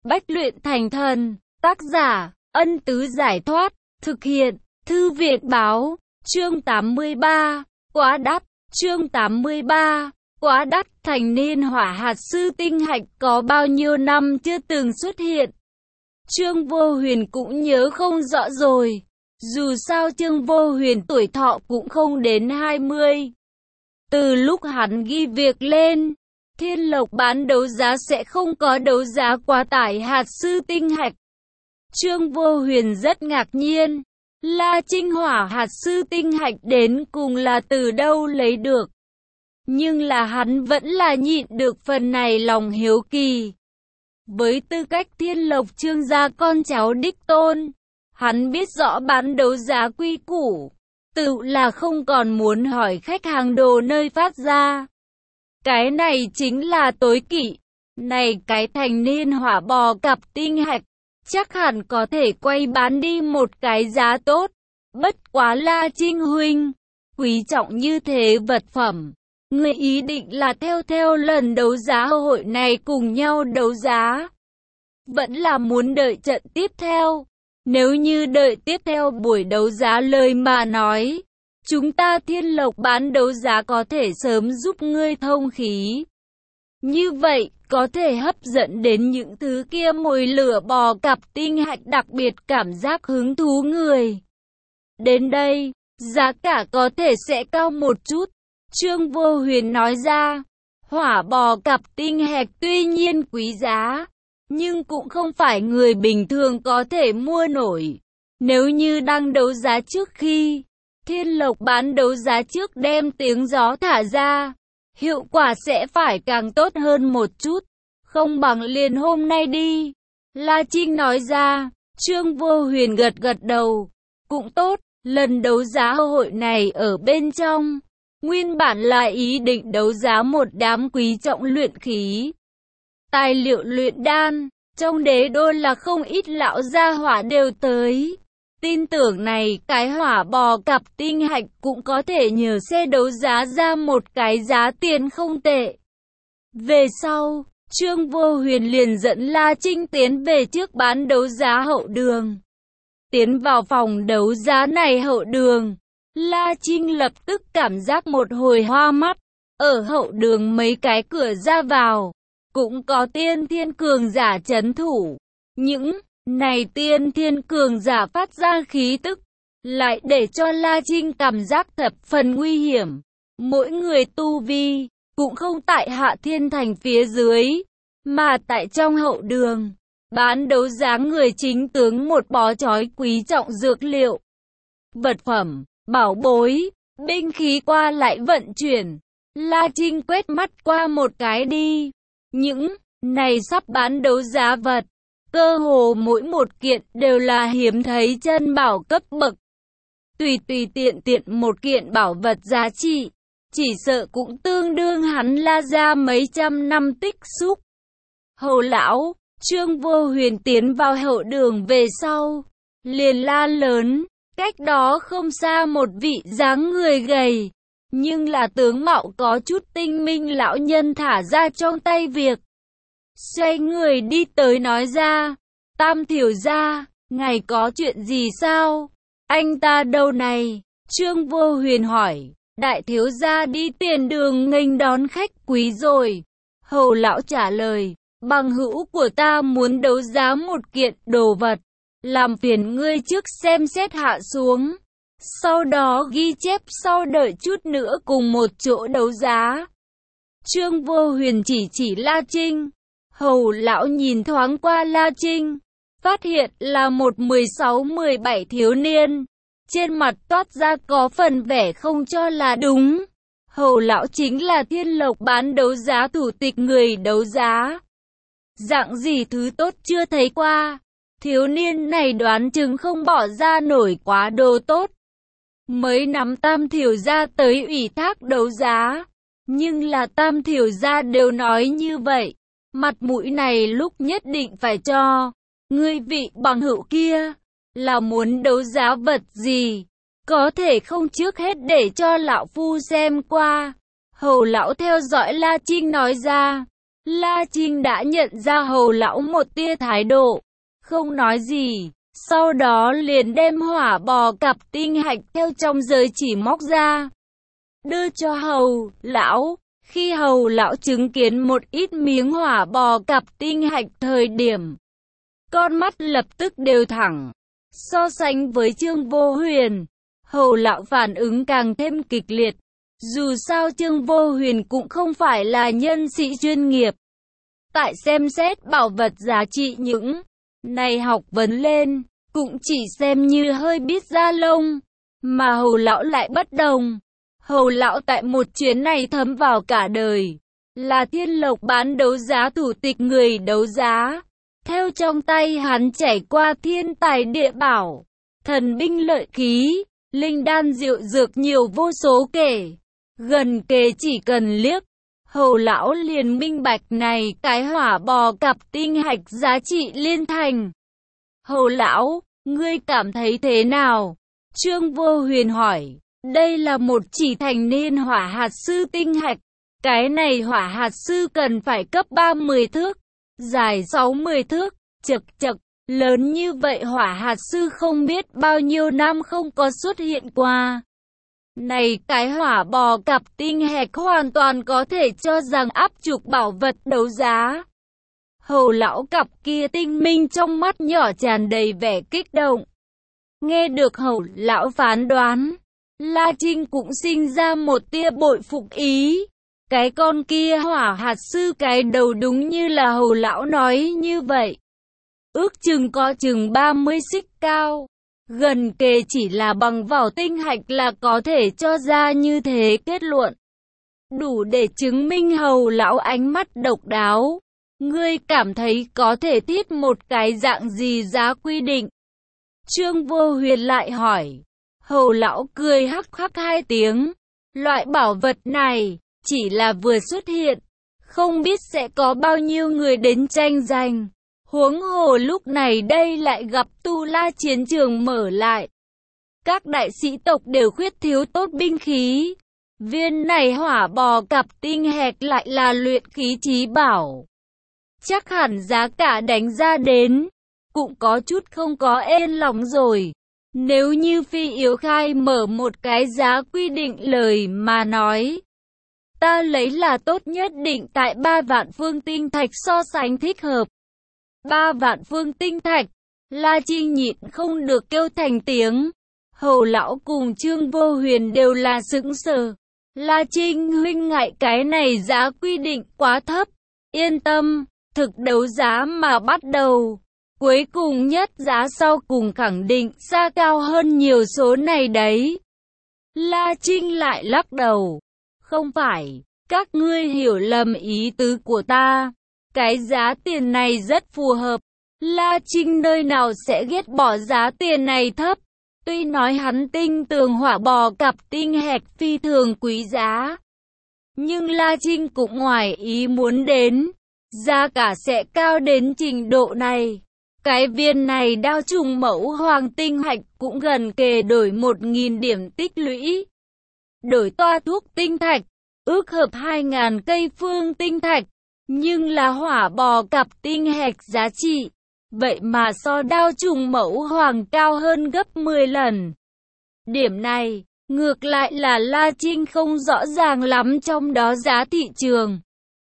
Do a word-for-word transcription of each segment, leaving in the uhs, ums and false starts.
Bách luyện thành thần. Tác giả, Ân Tứ Giải Thoát. Thực hiện, Thư viện Báo. Chương tám mươi ba. Quá đắt. Chương tám mươi ba. Quá đắt. Thành niên hỏa hạt sư tinh hạch có bao nhiêu năm chưa từng xuất hiện. Trương Vô Huyền cũng nhớ không rõ rồi. Dù sao Trương Vô Huyền tuổi thọ cũng không đến hai mươi. Từ lúc hắn ghi việc lên, Thiên Lộc bán đấu giá sẽ không có đấu giá quá tải hạt sư tinh hạch. Trương Vô Huyền rất ngạc nhiên, La Trinh hỏa hạt sư tinh hạch đến cùng là từ đâu lấy được. Nhưng là hắn vẫn là nhịn được phần này lòng hiếu kỳ. Với tư cách Thiên Lộc Trương gia con cháu đích tôn, hắn biết rõ bán đấu giá quy củ, tự là không còn muốn hỏi khách hàng đồ nơi phát ra. Cái này chính là tối kỵ. Này cái thành niên hỏa bò cặp tinh hạch, chắc hẳn có thể quay bán đi một cái giá tốt. Bất quá La Trinh huynh, quý trọng như thế vật phẩm, người ý định là theo theo lần đấu giá hội này cùng nhau đấu giá, vẫn là muốn đợi trận tiếp theo? Nếu như đợi tiếp theo buổi đấu giá lời mà nói, chúng ta Thiên Lộc bán đấu giá có thể sớm giúp ngươi thông khí. Như vậy, có thể hấp dẫn đến những thứ kia mồi lửa bò cặp tinh hạch đặc biệt cảm giác hứng thú người. Đến đây, giá cả có thể sẽ cao một chút. Trương Vô Huyền nói ra, hỏa bò cặp tinh hạch tuy nhiên quý giá, nhưng cũng không phải người bình thường có thể mua nổi. Nếu như đang đấu giá trước khi Thiên Lộc bán đấu giá trước đem tiếng gió thả ra, hiệu quả sẽ phải càng tốt hơn một chút. Không bằng liền hôm nay đi. La Trinh nói ra. Trương Vô Huyền gật gật đầu. Cũng tốt, lần đấu giá hội này ở bên trong, nguyên bản là ý định đấu giá một đám quý trọng luyện khí, tài liệu luyện đan. Trong đế đô là không ít lão gia hỏa đều tới. Tin tưởng này cái hỏa bò cặp tinh hạch cũng có thể nhờ xe đấu giá ra một cái giá tiền không tệ. Về sau, Trương Vô Huyền liền dẫn La Trinh tiến về trước bán đấu giá hậu đường. Tiến vào phòng đấu giá này hậu đường, La Trinh lập tức cảm giác một hồi hoa mắt. Ở hậu đường mấy cái cửa ra vào, cũng có tiên thiên cường giả trấn thủ. Những này tiên thiên cường giả phát ra khí tức, lại để cho La Trinh cảm giác thập phần nguy hiểm. Mỗi người tu vi, cũng không tại Hạ Thiên Thành phía dưới, mà tại trong hậu đường. Bán đấu giá người chính tướng một bó chói quý trọng dược liệu, vật phẩm, bảo bối, binh khí qua lại vận chuyển. La Trinh quét mắt qua một cái đi. Những này sắp bán đấu giá vật, cơ hồ mỗi một kiện đều là hiếm thấy chân bảo cấp bậc. Tùy tùy tiện tiện một kiện bảo vật giá trị, chỉ sợ cũng tương đương hắn La ra mấy trăm năm tích xúc. Hầu lão, Trương Vô Huyền tiến vào hậu đường về sau, liền la lớn. Cách đó không xa một vị dáng người gầy, nhưng là tướng mạo có chút tinh minh lão nhân thả ra trong tay việc. Xoay người đi tới nói ra, Tam thiếu gia, ngài có chuyện gì sao? Anh ta đâu này? Trương Vô Huyền hỏi. Đại thiếu gia đi tiền đường nghênh đón khách quý rồi. Hầu lão trả lời, bằng hữu của ta muốn đấu giá một kiện đồ vật, làm phiền ngươi trước xem xét hạ xuống, sau đó ghi chép sau đợi chút nữa cùng một chỗ đấu giá. Trương Vô Huyền chỉ chỉ La Trinh. Hầu lão nhìn thoáng qua La Trinh, phát hiện là một mười sáu mười bảy thiếu niên, trên mặt toát ra có phần vẻ không cho là đúng. Hầu lão chính là Thiên Lộc bán đấu giá thủ tịch người đấu giá. Dạng gì thứ tốt chưa thấy qua, thiếu niên này đoán chừng không bỏ ra nổi quá đồ tốt. Mấy năm Tam thiếu gia tới ủy thác đấu giá, nhưng là Tam thiếu gia đều nói như vậy. Mặt mũi này lúc nhất định phải cho. Ngươi vị bằng hữu kia, là muốn đấu giá vật gì, có thể không trước hết để cho lão phu xem qua. Hầu lão theo dõi La Trinh nói ra. La Trinh đã nhận ra Hầu lão một tia thái độ, không nói gì, sau đó liền đem hỏa bò cặp tinh hạch theo trong giới chỉ móc ra, đưa cho Hầu lão. Khi Hầu lão chứng kiến một ít miếng hỏa bò cặp tinh hạch thời điểm, con mắt lập tức đều thẳng. So sánh với Trương Vô Huyền, Hầu lão phản ứng càng thêm kịch liệt. Dù sao Trương Vô Huyền cũng không phải là nhân sĩ chuyên nghiệp. Tại xem xét bảo vật giá trị những này học vấn lên, cũng chỉ xem như hơi biết da lông. Mà Hầu lão lại bất đồng. Hầu lão tại một chuyến này thấm vào cả đời, là Thiên Lộc bán đấu giá thủ tịch người đấu giá. Theo trong tay hắn chảy qua thiên tài địa bảo, thần binh lợi khí, linh đan diệu dược nhiều vô số kể. Gần kề chỉ cần liếc, Hầu lão liền minh bạch này cái hỏa bò cặp tinh hạch giá trị liên thành. Hầu lão, ngươi cảm thấy thế nào? Trương Vô Huyền hỏi. Đây là một chỉ thành niên hỏa hạt sư tinh hạch. Cái này hỏa hạt sư cần phải cấp ba mươi thước, dài sáu mươi thước, chật chật, lớn như vậy hỏa hạt sư không biết bao nhiêu năm không có xuất hiện qua. Này cái hỏa bò cặp tinh hạch hoàn toàn có thể cho rằng áp trục bảo vật đấu giá. Hầu lão cặp kia tinh minh trong mắt nhỏ tràn đầy vẻ kích động. Nghe được Hầu lão phán đoán, La Trinh cũng sinh ra một tia bội phục ý. Cái con kia hỏa hạt sư cái đầu đúng như là Hầu lão nói như vậy. Ước chừng có chừng ba mươi xích cao. Gần kề chỉ là bằng vào tinh hạch là có thể cho ra như thế kết luận. Đủ để chứng minh Hầu lão ánh mắt độc đáo. Ngươi cảm thấy có thể thiết một cái dạng gì giá quy định? Trương Vô Huyền lại hỏi. Hầu lão cười hắc hắc hai tiếng. Loại bảo vật này chỉ là vừa xuất hiện, không biết sẽ có bao nhiêu người đến tranh giành. Huống hồ lúc này đây lại gặp Tu La chiến trường mở lại. Các đại sĩ tộc đều khuyết thiếu tốt binh khí. Viên này hỏa bò cặp tinh hạch lại là luyện khí chí bảo. Chắc hẳn giá cả đánh ra đến, cũng có chút không có ên lòng rồi. Nếu như Phi Yếu Khai mở một cái giá quy định lời mà nói, ta lấy là tốt nhất định tại ba vạn phương tinh thạch so sánh thích hợp. Ba vạn phương tinh thạch, La Trinh nhịn không được kêu thành tiếng. Hầu lão cùng Trương Vô Huyền đều là sững sờ. La Trinh huynh ngại cái này giá quy định quá thấp. Yên tâm, thực đấu giá mà bắt đầu. Cuối cùng nhất giá sau cùng khẳng định xa cao hơn nhiều số này đấy. La Trinh lại lắc đầu. Không phải, các ngươi hiểu lầm ý tứ của ta. Cái giá tiền này rất phù hợp. La Trinh nơi nào sẽ ghét bỏ giá tiền này thấp. Tuy nói hắn tinh tường hỏa bò cặp tinh hạch phi thường quý giá, nhưng La Trinh cũng ngoài ý muốn đến. Giá cả sẽ cao đến trình độ này. Cái viên này đao trùng mẫu hoàng tinh hạch cũng gần kề đổi một nghìn điểm tích lũy. Đổi toa thuốc tinh thạch, ước hợp hai nghìn cây phương tinh thạch. Nhưng là hỏa bò cặp tinh hạch giá trị, vậy mà so đao trùng mẫu hoàng cao hơn gấp mười lần. Điểm này, ngược lại là La Trinh không rõ ràng lắm trong đó giá thị trường.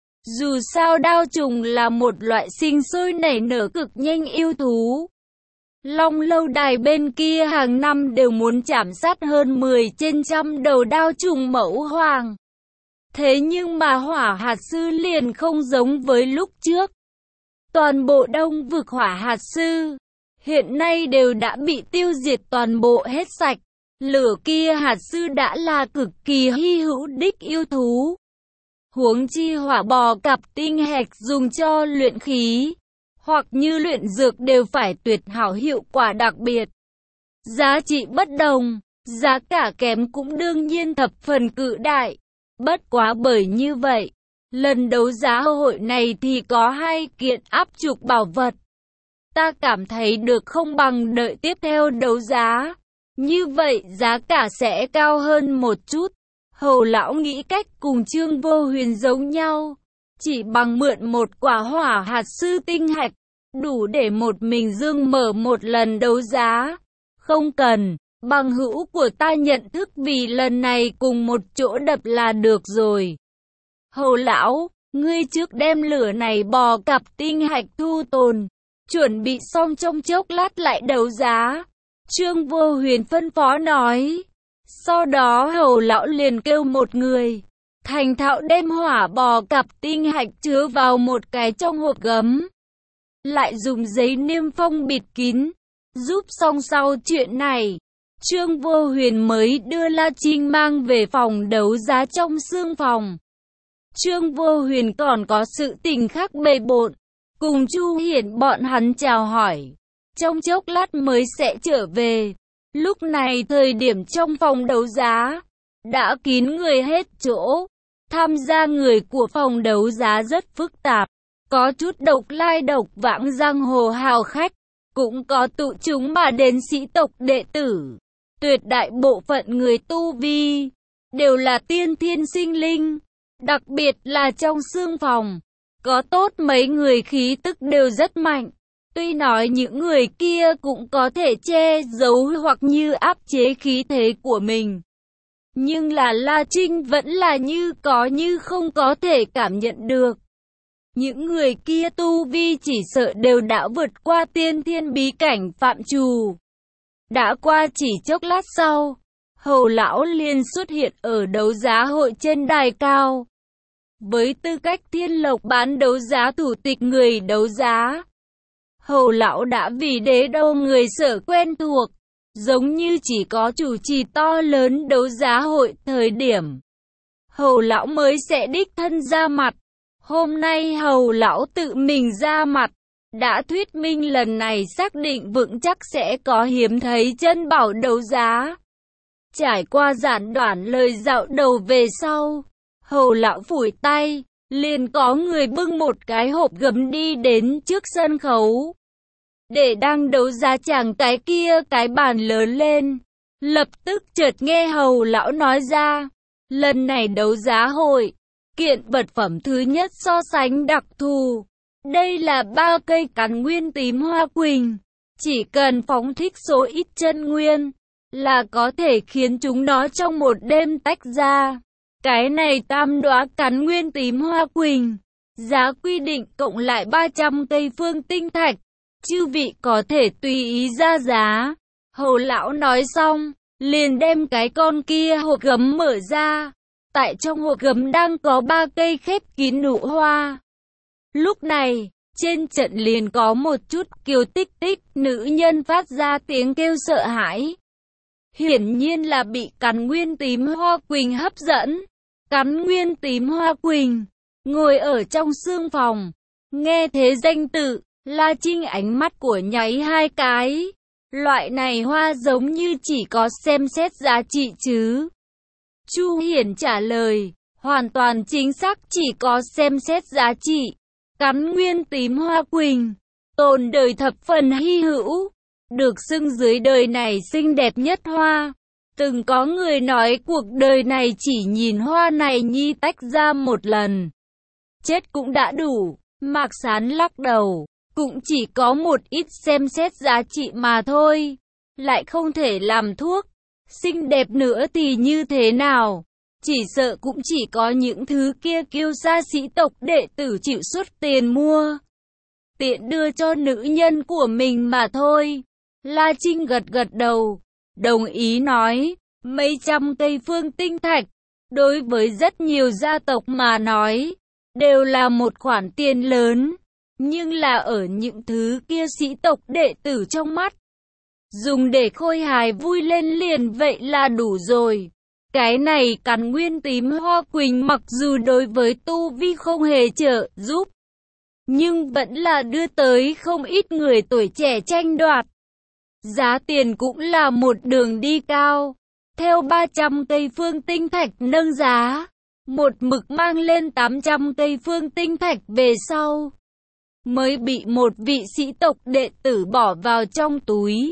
Dù sao đao trùng là một loại sinh sôi nảy nở cực nhanh yêu thú. Long lâu đài bên kia hàng năm đều muốn chảm sát hơn mười trên trăm đầu đao trùng mẫu hoàng. Thế nhưng mà hỏa hạt sư liền không giống với lúc trước. Toàn bộ đông vực hỏa hạt sư, hiện nay đều đã bị tiêu diệt toàn bộ hết sạch. Lửa kia hạt sư đã là cực kỳ hy hữu đích yêu thú. Huống chi hỏa bò cặp tinh hạch dùng cho luyện khí, hoặc như luyện dược đều phải tuyệt hảo hiệu quả đặc biệt. Giá trị bất đồng, giá cả kém cũng đương nhiên thập phần cự đại. Bất quá bởi như vậy, lần đấu giá hội này thì có hai kiện áp trục bảo vật. Ta cảm thấy được không bằng đợi tiếp theo đấu giá. Như vậy giá cả sẽ cao hơn một chút. Hầu lão nghĩ cách cùng Trương Vô Huyền giống nhau. chỉ bằng mượn một quả hỏa hạt sư tinh hạch, đủ để một mình Dương mở một lần đấu giá. Không cần, bằng hữu của ta nhận thức vì lần này cùng một chỗ đập là được rồi. Hầu lão, ngươi trước đem lửa này bò cặp tinh hạch thu tồn, chuẩn bị xong trong chốc lát lại đấu giá. Trương Vô Huyền phân phó nói. Sau đó hầu lão liền kêu một người, thành thạo đem hỏa bò cặp tinh hạch chứa vào một cái trong hộp gấm. Lại dùng giấy niêm phong bịt kín, giúp xong sau chuyện này. Trương Vô Huyền mới đưa La Trinh mang về phòng đấu giá trong xương phòng. Trương Vô Huyền còn có sự tình khác bề bộn, cùng Chu Hiển bọn hắn chào hỏi, trong chốc lát mới sẽ trở về. Lúc này thời điểm trong phòng đấu giá đã kín người hết chỗ. Tham gia người của phòng đấu giá rất phức tạp, có chút độc lai độc vãng giang hồ hào khách, cũng có tụ chúng mà đến sĩ tộc đệ tử. Tuyệt đại bộ phận người tu vi đều là tiên thiên sinh linh, đặc biệt là trong xương phòng, có tốt mấy người khí tức đều rất mạnh. Tuy nói những người kia cũng có thể che giấu hoặc như áp chế khí thế của mình, nhưng là La Trinh vẫn là như có như không có thể cảm nhận được. Những người kia tu vi chỉ sợ đều đã vượt qua tiên thiên bí cảnh phạm trù. Đã qua chỉ chốc lát sau, hầu lão liền xuất hiện ở đấu giá hội trên đài cao. Với tư cách Thiên Lộc bán đấu giá thủ tịch người đấu giá, hầu lão đã vì đế đô người sở quen thuộc, giống như chỉ có chủ trì to lớn đấu giá hội thời điểm, hầu lão mới sẽ đích thân ra mặt. Hôm nay hầu lão tự mình ra mặt, đã thuyết minh lần này xác định vững chắc sẽ có hiếm thấy chân bảo đấu giá. Trải qua giản đoạn lời dạo đầu về sau, hầu lão phủi tay, liền có người bưng một cái hộp gấm đi đến trước sân khấu, để đang đấu giá chàng cái kia cái bàn lớn lên. Lập tức chợt nghe hầu lão nói ra, lần này đấu giá hội, kiện vật phẩm thứ nhất so sánh đặc thù. Đây là ba cây cắn nguyên tím hoa quỳnh, chỉ cần phóng thích số ít chân nguyên, là có thể khiến chúng nó trong một đêm tách ra. Cái này tam đóa cắn nguyên tím hoa quỳnh, giá quy định cộng lại ba trăm cây phương tinh thạch, chư vị có thể tùy ý ra giá. Hầu lão nói xong, liền đem cái con kia hộp gấm mở ra. Tại trong hộp gấm đang có ba cây khép kín nụ hoa. Lúc này, trên trận liền có một chút kiều tích tích nữ nhân phát ra tiếng kêu sợ hãi. Hiển nhiên là bị cắn nguyên tím hoa quỳnh hấp dẫn. Cắn nguyên tím hoa quỳnh, ngồi ở trong xương phòng, nghe thế danh tự, La Trinh ánh mắt của nháy hai cái. Loại này hoa giống như chỉ có xem xét giá trị chứ. Chu Hiển trả lời, hoàn toàn chính xác, chỉ có xem xét giá trị. Cắn nguyên tím hoa quỳnh, tồn đời thập phần hy hữu, được xưng dưới đời này xinh đẹp nhất hoa. Từng có người nói cuộc đời này chỉ nhìn hoa này nhi tách ra một lần, chết cũng đã đủ. Mạc Sán lắc đầu, cũng chỉ có một ít xem xét giá trị mà thôi, lại không thể làm thuốc. Xinh đẹp nữa thì như thế nào? Chỉ sợ cũng chỉ có những thứ kia kiêu sa sĩ tộc đệ tử chịu xuất tiền mua, tiện đưa cho nữ nhân của mình mà thôi. La Trinh gật gật đầu, đồng ý nói, mấy trăm cây phương tinh thạch, đối với rất nhiều gia tộc mà nói, đều là một khoản tiền lớn, nhưng là ở những thứ kia sĩ tộc đệ tử trong mắt, dùng để khôi hài vui lên liền vậy là đủ rồi. Cái này cắn nguyên tím hoa quỳnh mặc dù đối với tu vi không hề trợ giúp, nhưng vẫn là đưa tới không ít người tuổi trẻ tranh đoạt. Giá tiền cũng là một đường đi cao, theo ba trăm cây phương tinh thạch nâng giá, một mực mang lên tám trăm cây phương tinh thạch về sau, mới bị một vị sĩ tộc đệ tử bỏ vào trong túi.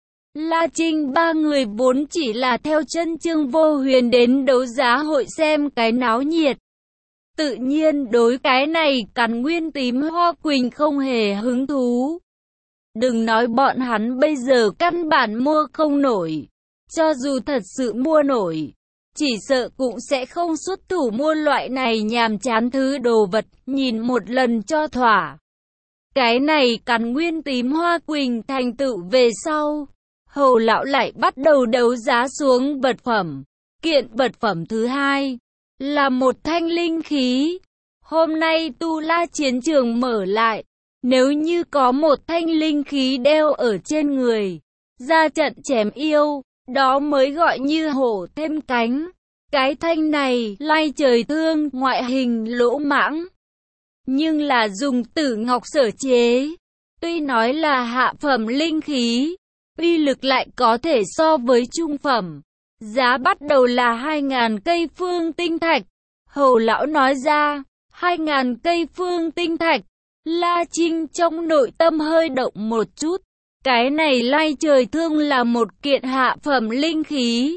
La Trinh ba người vốn chỉ là theo chân Trương Vô Huyền đến đấu giá hội xem cái náo nhiệt, Tự nhiên đối cái này Càn Nguyên Tím Hoa Quỳnh không hề hứng thú. Đừng nói bọn hắn bây giờ căn bản mua không nổi. Cho dù thật sự mua nổi, chỉ sợ cũng sẽ không xuất thủ mua loại này nhàm chán thứ đồ vật, nhìn một lần cho thỏa. Cái này Càn Nguyên Tím Hoa Quỳnh thành tựu về sau, Hầu lão lại bắt đầu đấu giá xuống vật phẩm. Kiện vật phẩm thứ hai là một thanh linh khí. Hôm nay Tu La chiến trường mở lại, nếu như có một thanh linh khí đeo ở trên người, ra trận chém yêu, đó mới gọi như hổ thêm cánh. Cái thanh này lai trời thương, ngoại hình lỗ mãng, nhưng là dùng tử ngọc sở chế. Tuy nói là hạ phẩm linh khí, uy lực lại có thể so với trung phẩm. Giá bắt đầu là hai nghìn cây phương tinh thạch. Hầu lão nói ra, hai nghìn cây phương tinh thạch. La Trinh trong nội tâm hơi động một chút. Cái này lai trời thương là một kiện hạ phẩm linh khí.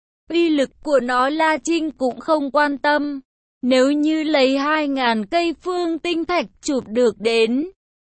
Uy lực của nó La Trinh cũng không quan tâm. Nếu như lấy hai nghìn cây phương tinh thạch chụp được đến,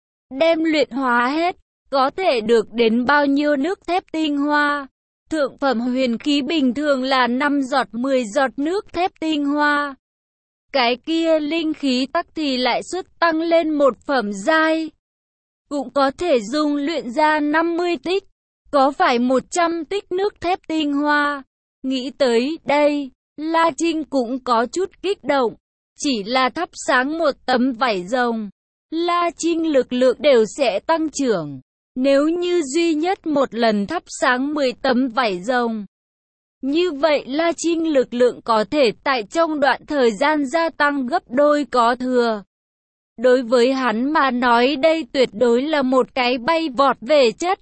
đem luyện hóa hết, có thể được đến bao nhiêu nước thép tinh hoa. Thượng phẩm huyền khí bình thường là năm giọt mười giọt nước thép tinh hoa. Cái kia linh khí tắc thì lại suất tăng lên một phẩm giai. Cũng có thể dùng luyện ra năm mươi tích, có phải một trăm tích nước thép tinh hoa. Nghĩ tới đây, La Trinh cũng có chút kích động. Chỉ là thắp sáng một tấm vải rồng, La Trinh lực lượng đều sẽ tăng trưởng. Nếu như duy nhất một lần thắp sáng mười tấm vải rồng, như vậy La Trinh lực lượng có thể tại trong đoạn thời gian gia tăng gấp đôi có thừa. Đối với hắn mà nói đây tuyệt đối là một cái bay vọt về chất.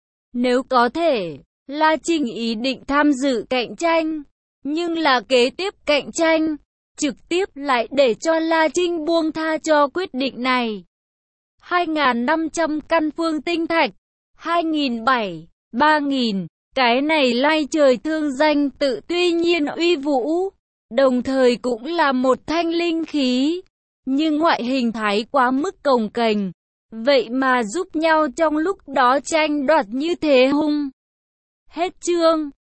Nếu có thể, La Trinh ý định tham dự cạnh tranh, nhưng là kế tiếp cạnh tranh, trực tiếp lại để cho La Trinh buông tha cho quyết định này. hai nghìn năm trăm căn phương tinh thạch, hai nghìn bảy trăm, ba nghìn, cái này lai trời thương danh tự tuy nhiên uy vũ, đồng thời cũng là một thanh linh khí, nhưng ngoại hình thái quá mức cồng kềnh, vậy mà giúp nhau trong lúc đó tranh đoạt như thế hung. Hết chương.